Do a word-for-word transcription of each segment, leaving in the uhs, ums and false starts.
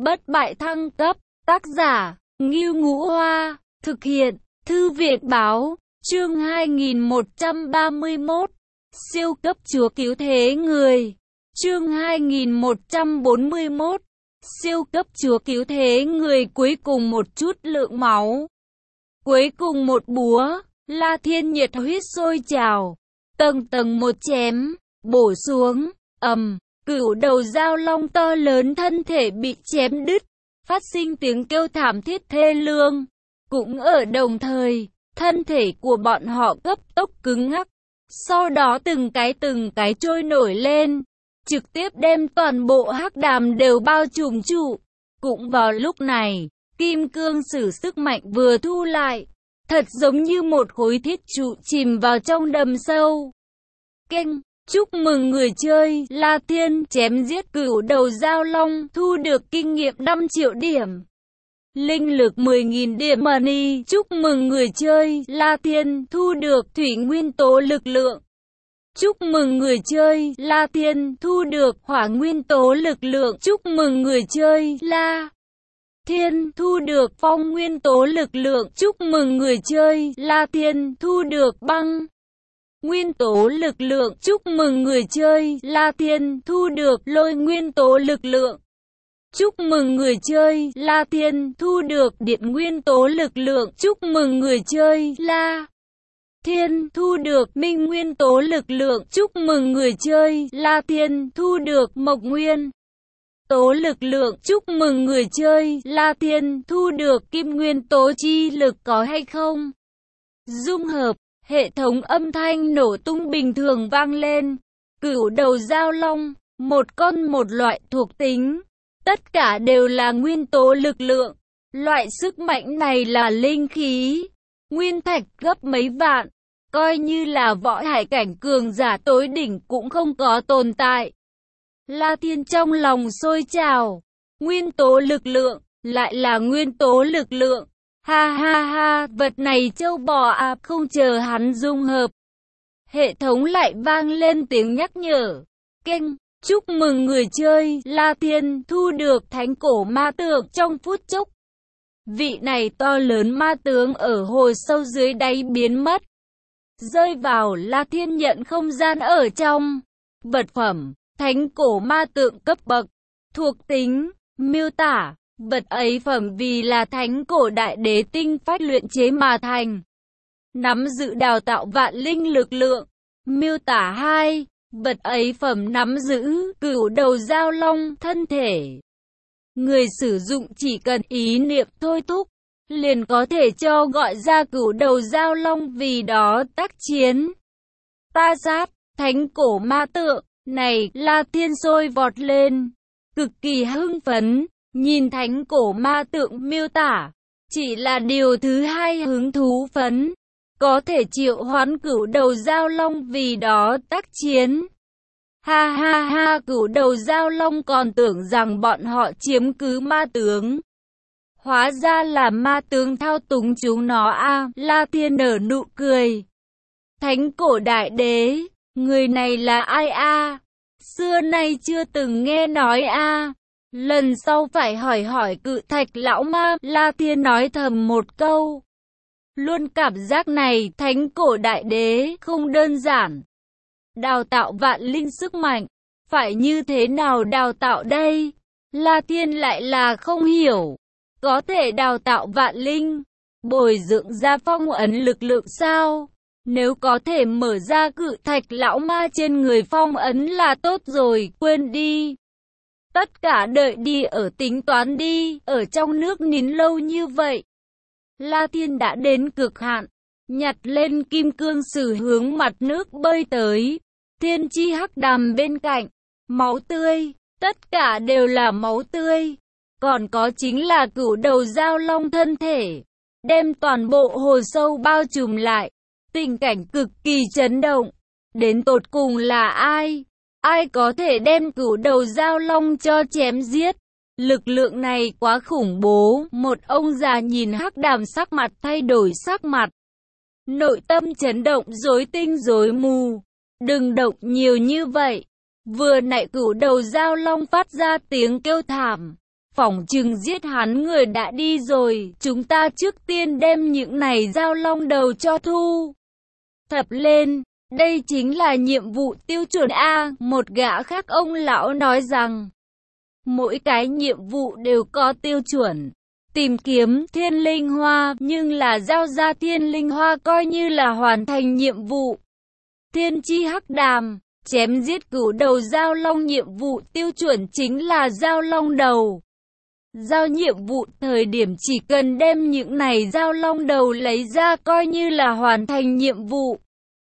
Bất bại thăng cấp, tác giả, Ngưu Ngũ Hoa, thực hiện, Thư viện Báo, chương hai nghìn một trăm ba mươi mốt, siêu cấp chúa cứu thế người, chương hai nghìn một trăm bốn mươi mốt, siêu cấp chúa cứu thế người. Cuối cùng một chút lượng máu, cuối cùng một búa, La Thiên nhiệt huyết sôi trào, tầng tầng một chém, bổ xuống, ầm, cửu đầu dao long to lớn thân thể bị chém đứt, phát sinh tiếng kêu thảm thiết thê lương. Cũng ở đồng thời, thân thể của bọn họ cấp tốc cứng ngắc, sau đó từng cái từng cái trôi nổi lên, trực tiếp đem toàn bộ hắc đàm đều bao trùm trụ. Cũng vào lúc này, kim cương sử sức mạnh vừa thu lại, thật giống như một khối thiết trụ chìm vào trong đầm sâu. Keng, chúc mừng người chơi, La Thiên chém giết cửu đầu dao long, thu được kinh nghiệm năm triệu điểm. Linh lực mười nghìn điểm money, chúc mừng người chơi, La Thiên thu được thủy nguyên tố lực lượng. Chúc mừng người chơi, La Thiên thu được hỏa nguyên tố lực lượng. Chúc mừng người chơi, La Thiên thu được phong nguyên tố lực lượng. Chúc mừng người chơi, La Thiên thu được băng nguyên tố lực lượng. Chúc mừng người chơi, La Thiên thu được lôi nguyên tố lực lượng. Chúc mừng người chơi, La Thiên thu được điện nguyên tố lực lượng. Chúc mừng người chơi, La Thiên thu được minh nguyên tố lực lượng. Chúc mừng người chơi, La Thiên thu được mộc nguyên tố lực lượng. Chúc mừng người chơi, La Thiên thu được kim nguyên tố chi lực. Có hay không? Dung hợp, hệ thống âm thanh nổ tung bình thường vang lên. Cửu đầu dao long, một con một loại thuộc tính, tất cả đều là nguyên tố lực lượng. Loại sức mạnh này là linh khí, nguyên thạch gấp mấy vạn, coi như là võ hải cảnh cường giả tối đỉnh cũng không có tồn tại. La Thiên trong lòng sôi trào, nguyên tố lực lượng, lại là nguyên tố lực lượng. Ha ha ha, vật này trâu bò à. Không chờ hắn dung hợp, hệ thống lại vang lên tiếng nhắc nhở. Keng, chúc mừng người chơi, La Thiên thu được thánh cổ ma tượng. Trong phút chốc, vị này to lớn ma tướng ở hồ sâu dưới đáy biến mất, rơi vào La Thiên nhận không gian ở trong. Vật phẩm, thánh cổ ma tượng cấp bậc, thuộc tính, miêu tả, vật ấy phẩm vì là thánh cổ đại đế tinh phách luyện chế mà thành, nắm giữ đào tạo vạn linh lực lượng. Miêu tả hai, vật ấy phẩm nắm giữ cửu đầu dao long thân thể. Người sử dụng chỉ cần ý niệm thôi thúc, liền có thể cho gọi ra cửu đầu dao long vì đó tác chiến. Ta sát, thánh cổ ma tượng, này, La Thiên sôi vọt lên, cực kỳ hưng phấn, nhìn thánh cổ ma tượng miêu tả, chỉ là điều thứ hai hứng thú phấn, có thể triệu hoán cửu đầu dao long vì đó tác chiến. Ha ha ha, cửu đầu dao long còn tưởng rằng bọn họ chiếm cứ ma tướng, hóa ra là ma tướng thao túng chúng nó a. À, La Thiên nở nụ cười. Thánh cổ đại đế, người này là ai a? À? Xưa nay chưa từng nghe nói a. À. Lần sau phải hỏi hỏi cự thạch lão ma. La Thiên nói thầm một câu. Luôn cảm giác này thánh cổ đại đế không đơn giản. Đào tạo vạn linh sức mạnh, phải như thế nào đào tạo đây? La Thiên lại là không hiểu. Có thể đào tạo vạn linh, bồi dưỡng ra phong ấn lực lượng sao? Nếu có thể mở ra cự thạch lão ma trên người phong ấn là tốt rồi, quên đi. Tất cả đợi đi ở tính toán đi, ở trong nước nín lâu như vậy. La Thiên đã đến cực hạn, nhặt lên kim cương sử hướng mặt nước bơi tới. Thiên chi hắc đàm bên cạnh, máu tươi, tất cả đều là máu tươi. Còn có chính là cửu đầu dao long thân thể, đem toàn bộ hồ sâu bao trùm lại. Tình cảnh cực kỳ chấn động. Đến tột cùng là ai? Ai có thể đem cửu đầu dao long cho chém giết? Lực lượng này quá khủng bố. Một ông già nhìn hắc đàm sắc mặt thay đổi sắc mặt. Nội tâm chấn động rối tinh rối mù. Đừng động nhiều như vậy. Vừa nãy cửu đầu dao long phát ra tiếng kêu thảm. phỏng chừng giết hắn người đã đi rồi, chúng ta trước tiên đem những này dao long đầu cho thu thập lên. Đây chính là nhiệm vụ tiêu chuẩn A. Một gã khác ông lão nói rằng, mỗi cái nhiệm vụ đều có tiêu chuẩn. Tìm kiếm thiên linh hoa, nhưng là giao ra thiên linh hoa coi như là hoàn thành nhiệm vụ. Thiên chi hắc đàm, chém giết cửu đầu dao long nhiệm vụ tiêu chuẩn chính là dao long đầu. Giao nhiệm vụ thời điểm chỉ cần đem những này dao long đầu lấy ra coi như là hoàn thành nhiệm vụ.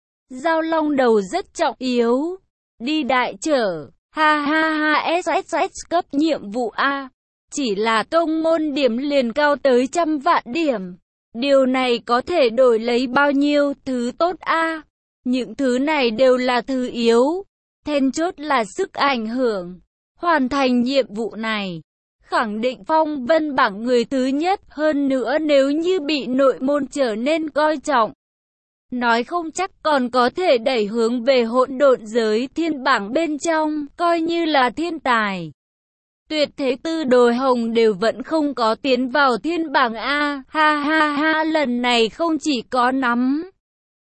Dao long đầu rất trọng yếu. Đi đại trở, ha ha ha ét ét ét cấp nhiệm vụ A. Chỉ là tông môn điểm liền cao tới trăm vạn điểm. Điều này có thể đổi lấy bao nhiêu thứ tốt A. Những thứ này đều là thứ yếu. Then chốt là sức ảnh hưởng. Hoàn thành nhiệm vụ này, khẳng định phong vân bảng người thứ nhất. Hơn nữa nếu như bị nội môn trở nên coi trọng, nói không chắc còn có thể đẩy hướng về hỗn độn giới thiên bảng bên trong, coi như là thiên tài. Tuyệt thế tư đồ hồng đều vẫn không có tiến vào thiên bảng A. Ha ha ha, lần này không chỉ có nắm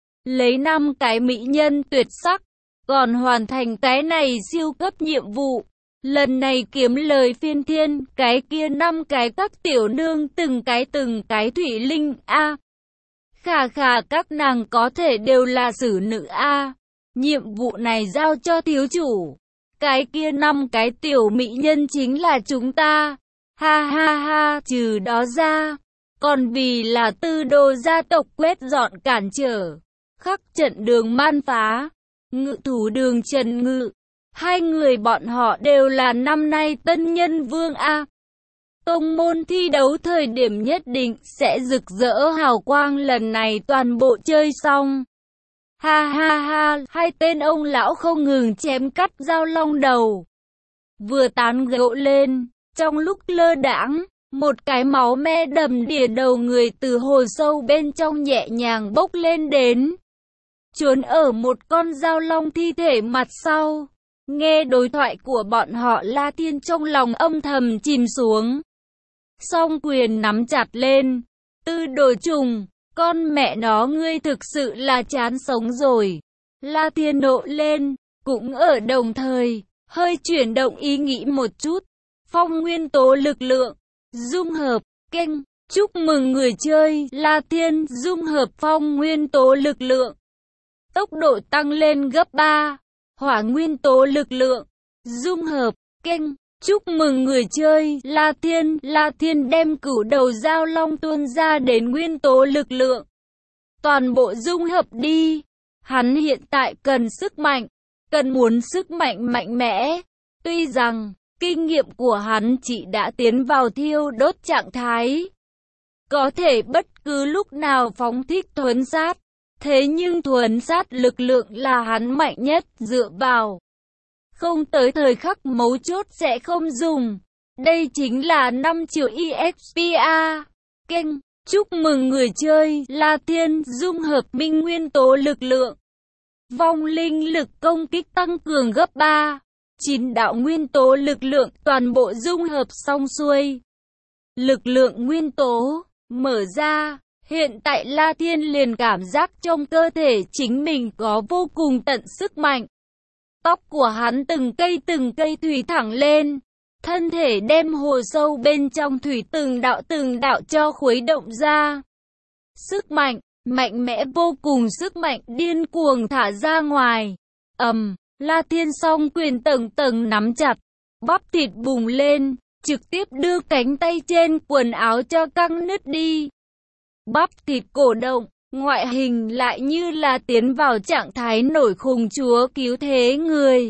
lấy năm cái mỹ nhân tuyệt sắc, còn hoàn thành cái này siêu cấp nhiệm vụ. Lần này kiếm lời phiên thiên, cái kia năm cái các tiểu nương từng cái từng cái thủy linh A. Khà khà, các nàng có thể đều là xử nữ A. Nhiệm vụ này giao cho thiếu chủ. Cái kia năm cái tiểu mỹ nhân chính là chúng ta. Ha ha ha, trừ đó ra, còn vì là tư đồ gia tộc quét dọn cản trở, khắc trận đường man phá, ngự thủ đường Trần Ngự. Hai người bọn họ đều là năm nay tân nhân vương A. Tông môn thi đấu thời điểm nhất định sẽ rực rỡ hào quang, lần này toàn bộ chơi xong. Ha ha ha, hai tên ông lão không ngừng chém cắt dao long đầu. Vừa tán gẫu lên, trong lúc lơ đãng, một cái máu me đầm đìa đầu người từ hồ sâu bên trong nhẹ nhàng bốc lên đến, trốn ở một con dao long thi thể mặt sau. Nghe đối thoại của bọn họ, La Thiên trong lòng âm thầm chìm xuống. Song quyền nắm chặt lên. Tư đồ trùng, con mẹ nó ngươi thực sự là chán sống rồi. La Thiên nộ lên, cũng ở đồng thời, hơi chuyển động ý nghĩ một chút. Phong nguyên tố lực lượng, dung hợp, kênh, chúc mừng người chơi. La Thiên dung hợp phong nguyên tố lực lượng. Tốc độ tăng lên gấp ba. Hỏa nguyên tố lực lượng, dung hợp, kênh, chúc mừng người chơi. La Thiên, La Thiên đem cửu đầu dao long tuôn ra đến nguyên tố lực lượng. Toàn bộ dung hợp đi. Hắn hiện tại cần sức mạnh, cần muốn sức mạnh mạnh mẽ. Tuy rằng, kinh nghiệm của hắn chỉ đã tiến vào thiêu đốt trạng thái, có thể bất cứ lúc nào phóng thích thuấn sát. Thế nhưng thuấn sát lực lượng là hắn mạnh nhất, dựa vào không tới thời khắc mấu chốt sẽ không dùng. Đây chính là năm triệu e ích pê a. Kênh, chúc mừng người chơi. La Thiên dung hợp minh nguyên tố lực lượng. Vong linh lực công kích tăng cường gấp ba. Chín đạo nguyên tố lực lượng toàn bộ dung hợp xong xuôi. Lực lượng nguyên tố mở ra. Hiện tại La Thiên liền cảm giác trong cơ thể chính mình có vô cùng tận sức mạnh. Tóc của hắn từng cây từng cây thủy thẳng lên. Thân thể đem hồ sâu bên trong thủy từng đạo từng đạo cho khuấy động ra. Sức mạnh, mạnh mẽ vô cùng, sức mạnh điên cuồng thả ra ngoài. Ầm, La Thiên song quyền tầng tầng nắm chặt. Bắp thịt bùng lên, trực tiếp đưa cánh tay trên quần áo cho căng nứt đi. Bắp thịt cổ động, ngoại hình lại như là tiến vào trạng thái nổi khùng chúa cứu thế người.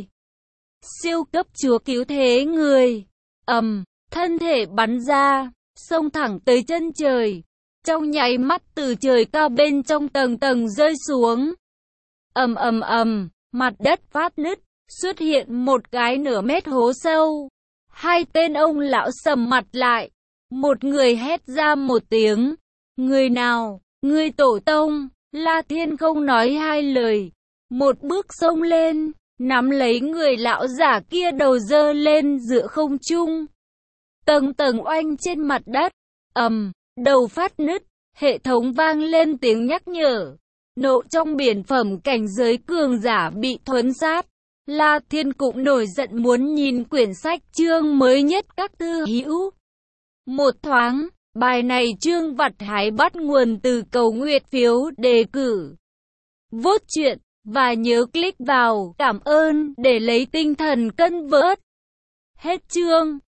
Siêu cấp chúa cứu thế người. Ầm, thân thể bắn ra, xông thẳng tới chân trời. Trong nháy mắt từ trời cao bên trong tầng tầng rơi xuống. Ầm ầm ầm, mặt đất phát nứt, xuất hiện một cái nửa mét hố sâu. Hai tên ông lão sầm mặt lại. Một người hét ra một tiếng. Người nào? Người tổ tông. La Thiên không nói hai lời. Một bước xông lên, nắm lấy người lão giả kia đầu dơ lên giữa không trung. tầng tầng oanh trên mặt đất. Ầm, đầu phát nứt, hệ thống vang lên tiếng nhắc nhở. Nộ trong biển phẩm cảnh giới cường giả bị thuấn sát. La Thiên cũng nổi giận muốn nhìn quyển sách chương mới nhất các thư hữu. Một thoáng, bài này chương vặt hái bắt nguồn từ cầu nguyện phiếu đề cử. Vốt truyện, và nhớ click vào cảm ơn để lấy tinh thần cân vớt. Hết chương.